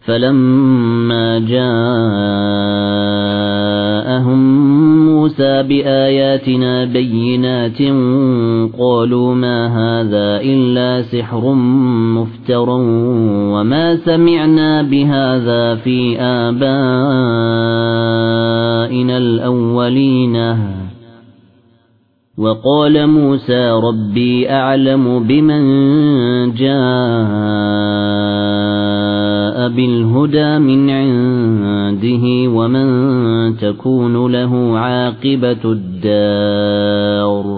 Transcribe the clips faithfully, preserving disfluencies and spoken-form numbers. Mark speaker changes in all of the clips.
Speaker 1: فلما جاءهم موسى بآياتنا بينات قالوا ما هذا إلا سحر مفترى وما سمعنا بهذا في آبائنا الأولين وقال موسى ربي أعلم بمن جاء بالهدى من عنده ومن تكون له عاقبة الدار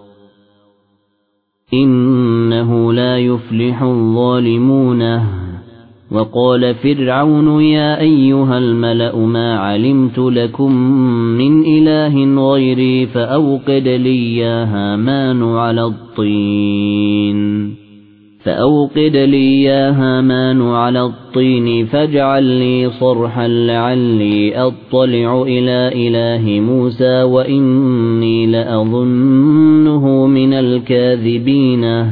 Speaker 1: إنه لا يفلح الظالمون وقال فرعون يا أيها الملأ ما علمت لكم من إله غيري فأوقد لي يا هامان على الطين فأوقد لي يا هامان على الطين فاجعل لي صرحا لعلي أطلع إلى إله موسى وإني لأظنه من الكاذبين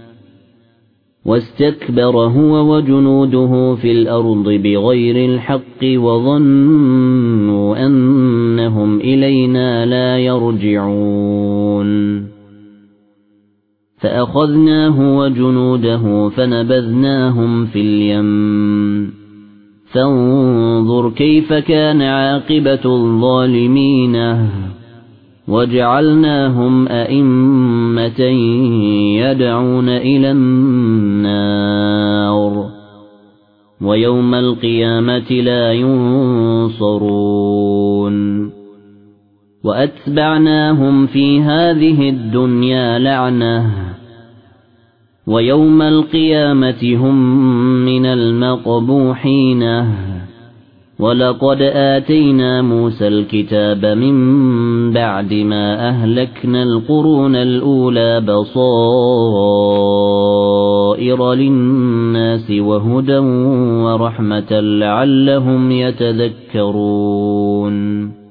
Speaker 1: واستكبر هو وجنوده في الأرض بغير الحق وظنوا أنهم إلينا لا يرجعون فأخذناه وجنوده فنبذناهم في اليم فانظر كيف كان عاقبة الظالمين وجعلناهم أئمة يدعون إلى النار ويوم القيامة لا ينصرون وأتبعناهم في هذه الدنيا لعنة ويوم القيامة هم من المقبوحين ولقد آتينا موسى الكتاب من بعد ما أهلكنا القرون الأولى بصائر للناس وهدى ورحمة لعلهم يتذكرون